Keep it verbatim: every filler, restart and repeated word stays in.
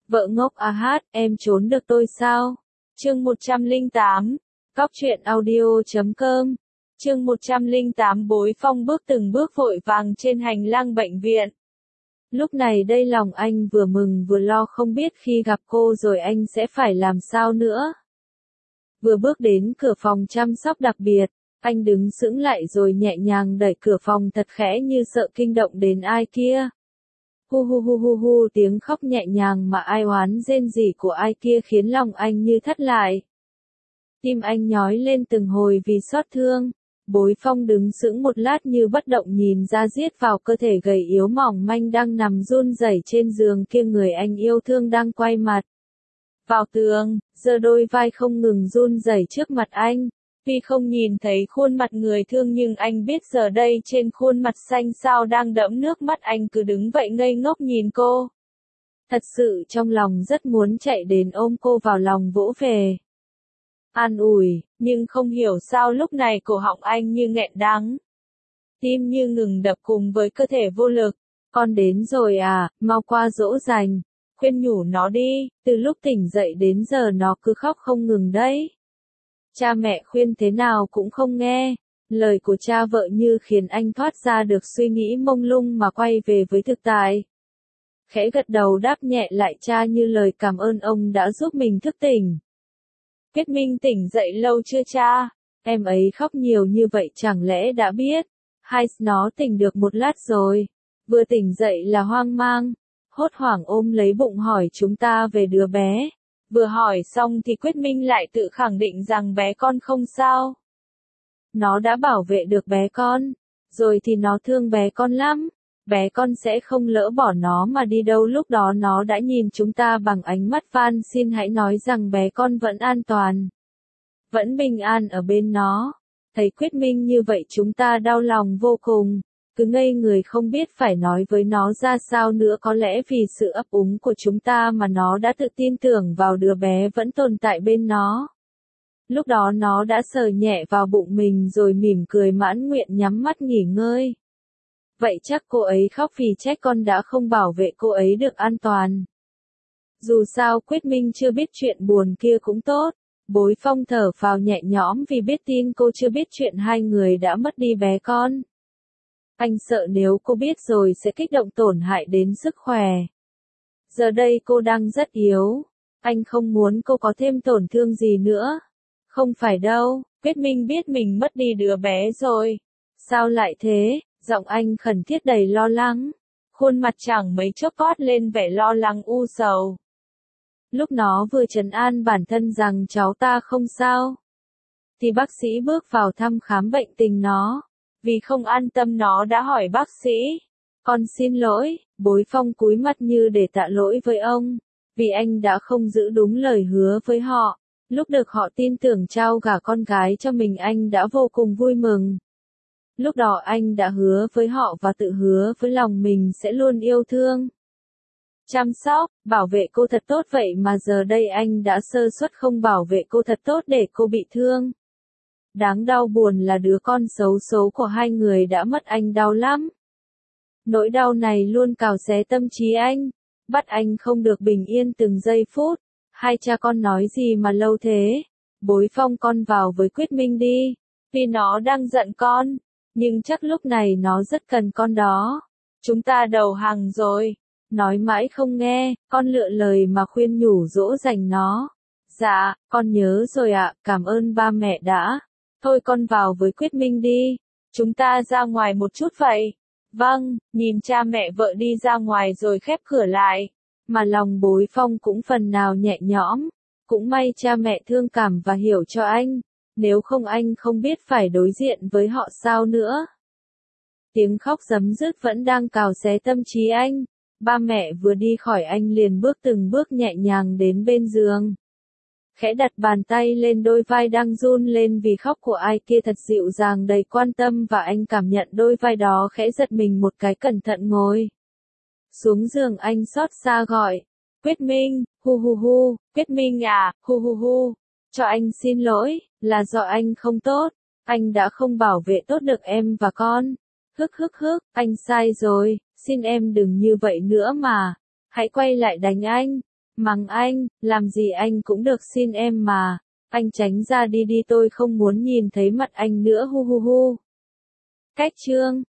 Vợ ngốc a hát, em trốn được tôi sao? Chương một trăm lẻ tám, Cóc truyện audio chấm com. Chương một trăm lẻ tám Bối Phong bước từng bước vội vàng trên hành lang bệnh viện. Lúc này đây lòng anh vừa mừng vừa lo, không biết khi gặp cô rồi anh sẽ phải làm sao nữa. Vừa bước đến cửa phòng chăm sóc đặc biệt, anh đứng sững lại rồi nhẹ nhàng đẩy cửa phòng thật khẽ như sợ kinh động đến ai kia. Hu hu hu hu hu, tiếng khóc nhẹ nhàng mà ai oán rên rỉ của ai kia khiến lòng anh như thắt lại. Tim anh nhói lên từng hồi vì xót thương. Bối Phong đứng sững một lát như bất động nhìn ra giết vào cơ thể gầy yếu mỏng manh đang nằm run rẩy trên giường kia, người anh yêu thương đang quay mặt vào tường, giơ đôi vai không ngừng run rẩy trước mặt anh. Tuy không nhìn thấy khuôn mặt người thương nhưng anh biết giờ đây trên khuôn mặt xanh xao đang đẫm nước mắt, anh cứ đứng vậy ngây ngốc nhìn cô. Thật sự trong lòng rất muốn chạy đến ôm cô vào lòng vỗ về, an ủi, nhưng không hiểu sao lúc này cổ họng anh như nghẹn đắng. Tim như ngừng đập cùng với cơ thể vô lực. Con đến rồi à, mau qua dỗ dành. Khuyên nhủ nó đi, từ lúc tỉnh dậy đến giờ nó cứ khóc không ngừng đấy. Cha mẹ khuyên thế nào cũng không nghe. Lời của cha vợ như khiến anh thoát ra được suy nghĩ mông lung mà quay về với thực tại. Khẽ gật đầu đáp nhẹ lại cha như lời cảm ơn ông đã giúp mình thức tỉnh. Quyết Minh tỉnh dậy lâu chưa cha? Em ấy khóc nhiều như vậy chẳng lẽ đã biết? Hay nó tỉnh được một lát rồi. Vừa tỉnh dậy là hoang mang. Hốt hoảng ôm lấy bụng hỏi chúng ta về đứa bé. Vừa hỏi xong thì Quyết Minh lại tự khẳng định rằng bé con không sao. Nó đã bảo vệ được bé con. Rồi thì nó thương bé con lắm. Bé con sẽ không lỡ bỏ nó mà đi đâu. Lúc đó nó đã nhìn chúng ta bằng ánh mắt van xin hãy nói rằng bé con vẫn an toàn, vẫn bình an ở bên nó. Thấy Quyết Minh như vậy chúng ta đau lòng vô cùng, cứ ngây người không biết phải nói với nó ra sao nữa. Có lẽ vì sự ấp úng của chúng ta mà nó đã tự tin tưởng vào đứa bé vẫn tồn tại bên nó. Lúc đó nó đã sờ nhẹ vào bụng mình rồi mỉm cười mãn nguyện nhắm mắt nghỉ ngơi. Vậy chắc cô ấy khóc vì trách con đã không bảo vệ cô ấy được an toàn. Dù sao Quyết Minh chưa biết chuyện buồn kia cũng tốt. Bối Phong thở phào nhẹ nhõm vì biết tin cô chưa biết chuyện hai người đã mất đi bé con. Anh sợ nếu cô biết rồi sẽ kích động tổn hại đến sức khỏe. Giờ đây cô đang rất yếu. Anh không muốn cô có thêm tổn thương gì nữa. Không phải đâu, Quyết Minh biết mình mất đi đứa bé rồi. Sao lại thế? Giọng anh khẩn thiết đầy lo lắng. Khuôn mặt chẳng mấy chốc toát lên vẻ lo lắng u sầu. Lúc nó vừa trấn an bản thân rằng cháu ta không sao, thì bác sĩ bước vào thăm khám bệnh tình nó. Vì không an tâm nó đã hỏi bác sĩ. Con xin lỗi. Bối Phong cúi mặt như để tạ lỗi với ông. Vì anh đã không giữ đúng lời hứa với họ. Lúc được họ tin tưởng trao gả con gái cho mình anh đã vô cùng vui mừng. Lúc đó anh đã hứa với họ và tự hứa với lòng mình sẽ luôn yêu thương, chăm sóc, bảo vệ cô thật tốt. Vậy mà giờ đây anh đã sơ suất không bảo vệ cô thật tốt để cô bị thương. Đáng đau buồn là đứa con xấu số của hai người đã mất, anh đau lắm. Nỗi đau này luôn cào xé tâm trí anh, bắt anh không được bình yên từng giây phút. Hai cha con nói gì mà lâu thế? Bối Phong, con vào với Quyết Minh đi. Vì nó đang giận con. Nhưng chắc lúc này nó rất cần con đó. Chúng ta đầu hàng rồi. Nói mãi không nghe, con lựa lời mà khuyên nhủ dỗ dành nó. Dạ, con nhớ rồi ạ, cảm ơn ba mẹ đã. Thôi con vào với Quyết Minh đi. Chúng ta ra ngoài một chút vậy. Vâng, nhìn cha mẹ vợ đi ra ngoài rồi khép cửa lại. Mà lòng Bối Phong cũng phần nào nhẹ nhõm. Cũng may cha mẹ thương cảm và hiểu cho anh. Nếu không anh không biết phải đối diện với họ sao nữa. Tiếng khóc giấm dứt vẫn đang cào xé tâm trí anh. Ba mẹ vừa đi khỏi anh liền bước từng bước nhẹ nhàng đến bên giường. Khẽ đặt bàn tay lên đôi vai đang run lên vì khóc của ai kia thật dịu dàng đầy quan tâm, và anh cảm nhận đôi vai đó khẽ giật mình một cái, cẩn thận ngồi xuống giường. Anh xót xa gọi. Quyết Minh, hu hu hu, Quyết Minh à, hu hu hu. Cho anh xin lỗi, là do anh không tốt. Anh đã không bảo vệ tốt được em và con. Hức hức hức, anh sai rồi, xin em đừng như vậy nữa mà. Hãy quay lại đánh anh. Mắng anh, làm gì anh cũng được xin em mà. Anh tránh ra đi đi tôi không muốn nhìn thấy mặt anh nữa hu hu hu. Cách chương